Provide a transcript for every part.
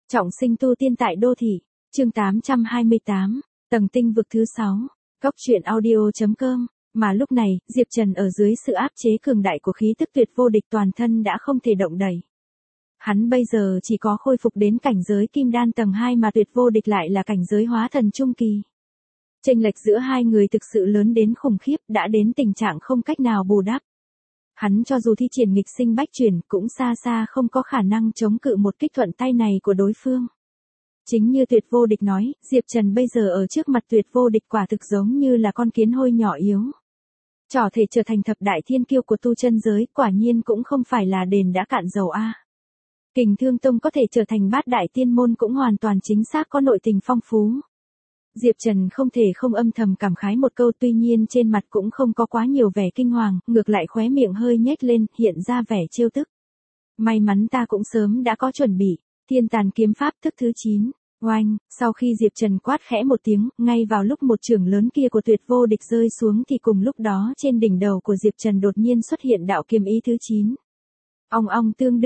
Trọng sinh tu tiên tại đô thị, chương 828, tầng tinh vực thứ 6, góc truyện audio.com, mà lúc này, Diệp Trần ở dưới sự áp chế cường đại của khí tức tuyệt vô địch toàn thân đã không thể động đậy. Hắn bây giờ chỉ có khôi phục đến cảnh giới kim đan tầng 2 mà tuyệt vô địch lại là cảnh giới hóa thần trung kỳ. Chênh lệch giữa hai người thực sự lớn đến khủng khiếp, đã đến tình trạng không cách nào bù đắp. Hắn cho dù thi triển nghịch sinh bách chuyển cũng xa xa không có khả năng chống cự một kích thuận tay này của đối phương. Chính như tuyệt vô địch nói, Diệp Trần bây giờ ở trước mặt tuyệt vô địch quả thực giống như là con kiến hôi nhỏ yếu. Trò thể trở thành thập đại thiên kiêu của tu chân giới quả nhiên cũng không phải là đền đã cạn dầu a. Kình Thương Tông có thể trở thành bát đại tiên môn cũng hoàn toàn chính xác có nội tình phong phú. Diệp Trần không thể không âm thầm cảm khái một câu, tuy nhiên trên mặt cũng không có quá nhiều vẻ kinh hoàng, ngược lại khóe miệng hơi nhếch lên, hiện ra vẻ trêu tức. May mắn ta cũng sớm đã có chuẩn bị. Thiên Tàn kiếm pháp thức thứ 9. Oanh, sau khi Diệp Trần quát khẽ một tiếng, ngay vào lúc một chưởng lớn kia của tuyệt vô địch rơi xuống thì cùng lúc đó trên đỉnh đầu của Diệp Trần đột nhiên xuất hiện đạo kiếm ý thứ 9. Ong ong tương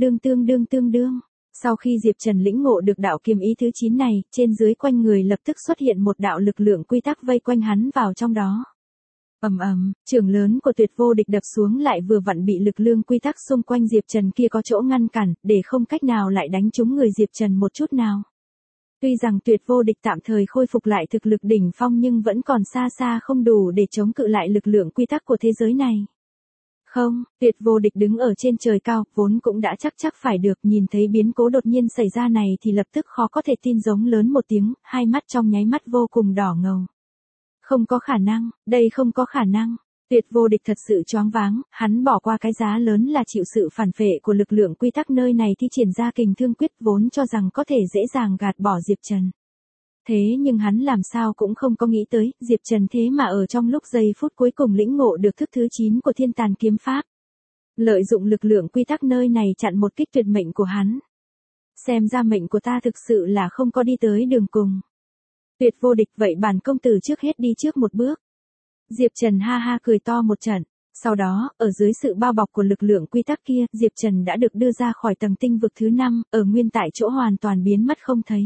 đương. Sau khi Diệp Trần lĩnh ngộ được đạo kiếm ý thứ 9 này, trên dưới quanh người lập tức xuất hiện một đạo lực lượng quy tắc vây quanh hắn vào trong đó. Chưởng lớn của tuyệt vô địch đập xuống lại vừa vặn bị lực lượng quy tắc xung quanh Diệp Trần kia có chỗ ngăn cản, để không cách nào lại đánh trúng người Diệp Trần một chút nào. Tuy rằng tuyệt vô địch tạm thời khôi phục lại thực lực đỉnh phong nhưng vẫn còn xa xa không đủ để chống cự lại lực lượng quy tắc của thế giới này. Không, tuyệt vô địch đứng ở trên trời cao, vốn cũng đã chắc phải được, nhìn thấy biến cố đột nhiên xảy ra này thì lập tức khó có thể tin, giống lớn một tiếng, hai mắt trong nháy mắt vô cùng đỏ ngầu. Không có khả năng, đây không có khả năng. Tuyệt vô địch thật sự choáng váng, hắn bỏ qua cái giá lớn là chịu sự phản phệ của lực lượng quy tắc nơi này thi triển ra kình thương quyết, vốn cho rằng có thể dễ dàng gạt bỏ Diệp Trần. Thế nhưng hắn làm sao cũng không có nghĩ tới, Diệp Trần thế mà ở trong lúc giây phút cuối cùng lĩnh ngộ được thức thứ 9 của Thiên Tàn kiếm pháp. Lợi dụng lực lượng quy tắc nơi này chặn một kích tuyệt mệnh của hắn. Xem ra mệnh của ta thực sự là không có đi tới đường cùng. Tuyệt vô địch, vậy bản công tử trước hết đi trước một bước. Diệp Trần ha ha cười to một trận. Sau đó, ở dưới sự bao bọc của lực lượng quy tắc kia, Diệp Trần đã được đưa ra khỏi tầng tinh vực thứ 5, ở nguyên tại chỗ hoàn toàn biến mất không thấy.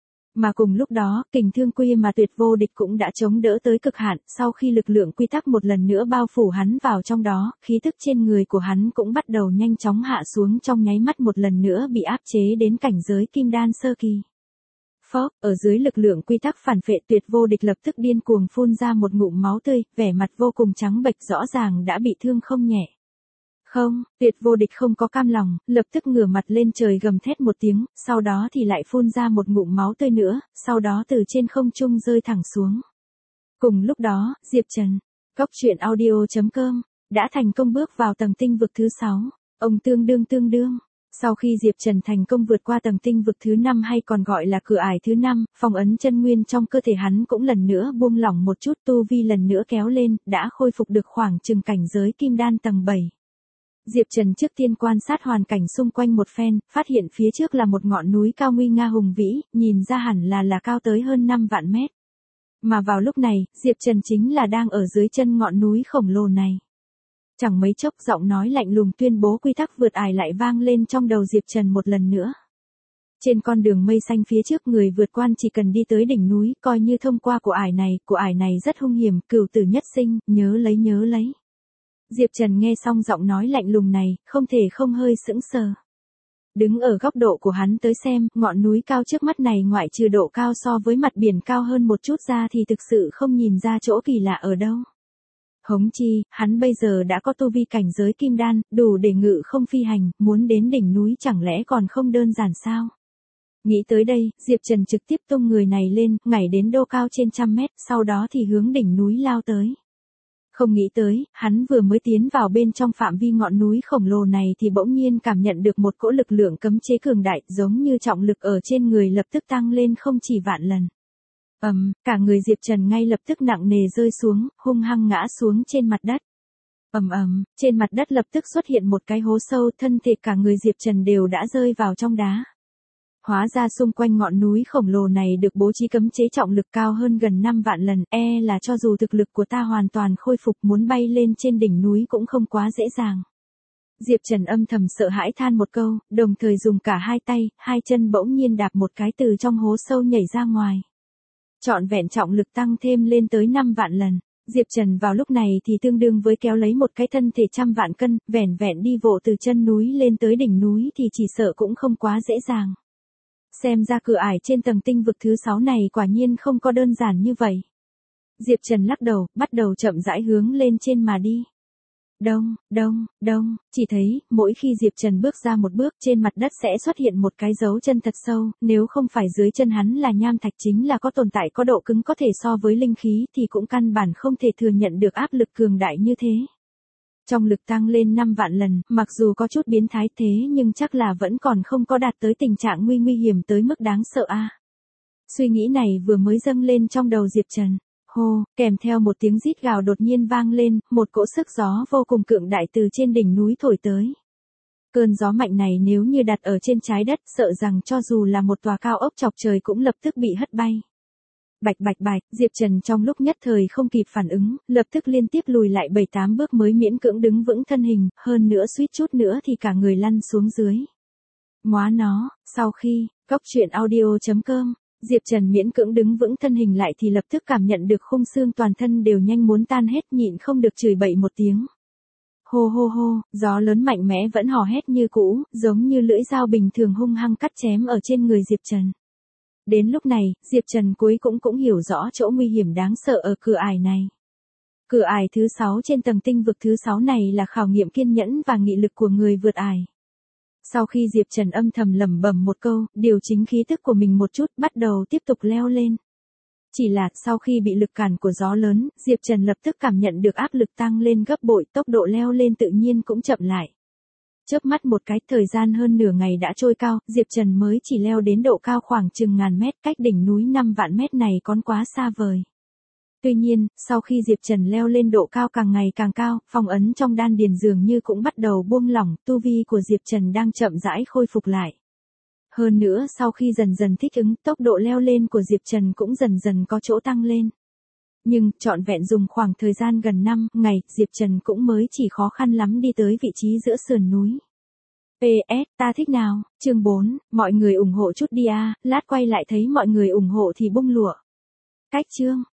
Mà cùng lúc đó, kình thương quy mà tuyệt vô địch cũng đã chống đỡ tới cực hạn, sau khi lực lượng quy tắc một lần nữa bao phủ hắn vào trong đó, khí tức trên người của hắn cũng bắt đầu nhanh chóng hạ xuống, trong nháy mắt một lần nữa bị áp chế đến cảnh giới kim đan sơ kỳ. Phốc, ở dưới lực lượng quy tắc phản phệ, tuyệt vô địch lập tức điên cuồng phun ra một ngụm máu tươi, vẻ mặt vô cùng trắng bệch, rõ ràng đã bị thương không nhẹ. Không, tuyệt vô địch không có cam lòng, lập tức ngửa mặt lên trời gầm thét một tiếng, sau đó thì lại phun ra một ngụm máu tươi nữa, sau đó từ trên không trung rơi thẳng xuống. Cùng lúc đó, Diệp Trần, góc truyện audio.com, đã thành công bước vào tầng tinh vực thứ 6, ông tương đương. Sau khi Diệp Trần thành công vượt qua tầng tinh vực thứ 5 hay còn gọi là cửa ải thứ 5, phong ấn chân nguyên trong cơ thể hắn cũng lần nữa buông lỏng một chút, tu vi lần nữa kéo lên, đã khôi phục được khoảng chừng cảnh giới kim đan tầng 7. Diệp Trần trước tiên quan sát hoàn cảnh xung quanh một phen, phát hiện phía trước là một ngọn núi cao nguy nga hùng vĩ, nhìn ra hẳn là cao tới hơn 5 vạn mét. Mà vào lúc này, Diệp Trần chính là đang ở dưới chân ngọn núi khổng lồ này. Chẳng mấy chốc, giọng nói lạnh lùng tuyên bố quy tắc vượt ải lại vang lên trong đầu Diệp Trần một lần nữa. Trên con đường mây xanh phía trước, người vượt quan chỉ cần đi tới đỉnh núi, coi như thông qua của ải này rất hung hiểm, cửu tử nhất sinh, nhớ lấy. Diệp Trần nghe xong giọng nói lạnh lùng này, không thể không hơi sững sờ. Đứng ở góc độ của hắn tới xem, ngọn núi cao trước mắt này ngoại trừ độ cao so với mặt biển cao hơn một chút ra thì thực sự không nhìn ra chỗ kỳ lạ ở đâu. Hống chi, hắn bây giờ đã có tu vi cảnh giới kim đan, đủ để ngự không phi hành, muốn đến đỉnh núi chẳng lẽ còn không đơn giản sao? Nghĩ tới đây, Diệp Trần trực tiếp tung người này lên, nhảy đến độ cao trên 100 mét, sau đó thì hướng đỉnh núi lao tới. Không nghĩ tới, hắn vừa mới tiến vào bên trong phạm vi ngọn núi khổng lồ này thì bỗng nhiên cảm nhận được một cỗ lực lượng cấm chế cường đại, giống như trọng lực ở trên người lập tức tăng lên không chỉ vạn lần. Cả người Diệp Trần ngay lập tức nặng nề rơi xuống, hung hăng ngã xuống trên mặt đất. Trên mặt đất lập tức xuất hiện một cái hố sâu, thân thể cả người Diệp Trần đều đã rơi vào trong đá. Hóa ra xung quanh ngọn núi khổng lồ này được bố trí cấm chế trọng lực cao hơn gần 5 vạn lần, là cho dù thực lực của ta hoàn toàn khôi phục muốn bay lên trên đỉnh núi cũng không quá dễ dàng. Diệp Trần âm thầm sợ hãi than một câu, đồng thời dùng cả hai tay, hai chân bỗng nhiên đạp một cái từ trong hố sâu nhảy ra ngoài. Trọn vẹn trọng lực tăng thêm lên tới 5 vạn lần. Diệp Trần vào lúc này thì tương đương với kéo lấy một cái thân thể trăm vạn cân, vẻn vẹn đi vộ từ chân núi lên tới đỉnh núi thì chỉ sợ cũng không quá dễ dàng. Xem ra cửa ải trên tầng tinh vực thứ 6 này quả nhiên không có đơn giản như vậy. Diệp Trần lắc đầu, bắt đầu chậm rãi hướng lên trên mà đi. Đông, đông, đông, chỉ thấy, mỗi khi Diệp Trần bước ra một bước trên mặt đất sẽ xuất hiện một cái dấu chân thật sâu, nếu không phải dưới chân hắn là nham thạch chính là có tồn tại có độ cứng có thể so với linh khí thì cũng căn bản không thể thừa nhận được áp lực cường đại như thế. Trong lực tăng lên 5 vạn lần, mặc dù có chút biến thái thế nhưng chắc là vẫn còn không có đạt tới tình trạng nguy hiểm tới mức đáng sợ a. Suy nghĩ này vừa mới dâng lên trong đầu Diệp Trần. Hô, kèm theo một tiếng rít gào đột nhiên vang lên, một cỗ sức gió vô cùng cường đại từ trên đỉnh núi thổi tới. Cơn gió mạnh này nếu như đặt ở trên trái đất sợ rằng cho dù là một tòa cao ốc chọc trời cũng lập tức bị hất bay. Bạch bạch bạch, Diệp Trần trong lúc nhất thời không kịp phản ứng, lập tức liên tiếp lùi lại 7-8 bước mới miễn cưỡng đứng vững thân hình, hơn nữa suýt chút nữa thì cả người lăn xuống dưới. Móa nó, sau khi, coctruyện.audio.com Diệp Trần miễn cưỡng đứng vững thân hình lại thì lập tức cảm nhận được khung xương toàn thân đều nhanh muốn tan hết, nhịn không được chửi bậy một tiếng. Hô hô hô, gió lớn mạnh mẽ vẫn hò hét như cũ, giống như lưỡi dao bình thường hung hăng cắt chém ở trên người Diệp Trần. Đến lúc này, Diệp Trần cuối cũng hiểu rõ chỗ nguy hiểm đáng sợ ở cửa ải này. Cửa ải thứ 6 trên tầng tinh vực thứ 6 này là khảo nghiệm kiên nhẫn và nghị lực của người vượt ải. Sau khi Diệp Trần âm thầm lẩm bẩm một câu, điều chỉnh khí tức của mình một chút, bắt đầu tiếp tục leo lên. Chỉ là, sau khi bị lực cản của gió lớn, Diệp Trần lập tức cảm nhận được áp lực tăng lên gấp bội, tốc độ leo lên tự nhiên cũng chậm lại. Chớp mắt một cái, thời gian hơn nửa ngày đã trôi cao, Diệp Trần mới chỉ leo đến độ cao khoảng chừng ngàn mét, cách đỉnh núi 5 vạn mét này còn quá xa vời. Tuy nhiên, sau khi Diệp Trần leo lên độ cao càng ngày càng cao, phong ấn trong đan điền dường như cũng bắt đầu buông lỏng, tu vi của Diệp Trần đang chậm rãi khôi phục lại. Hơn nữa sau khi dần dần thích ứng, tốc độ leo lên của Diệp Trần cũng dần dần có chỗ tăng lên. Nhưng, trọn vẹn dùng khoảng thời gian gần 5 ngày, Diệp Trần cũng mới chỉ khó khăn lắm đi tới vị trí giữa sườn núi. PS, ta thích nào, chương 4, mọi người ủng hộ chút đi a, lát quay lại thấy mọi người ủng hộ thì bung lụa. Cách chương.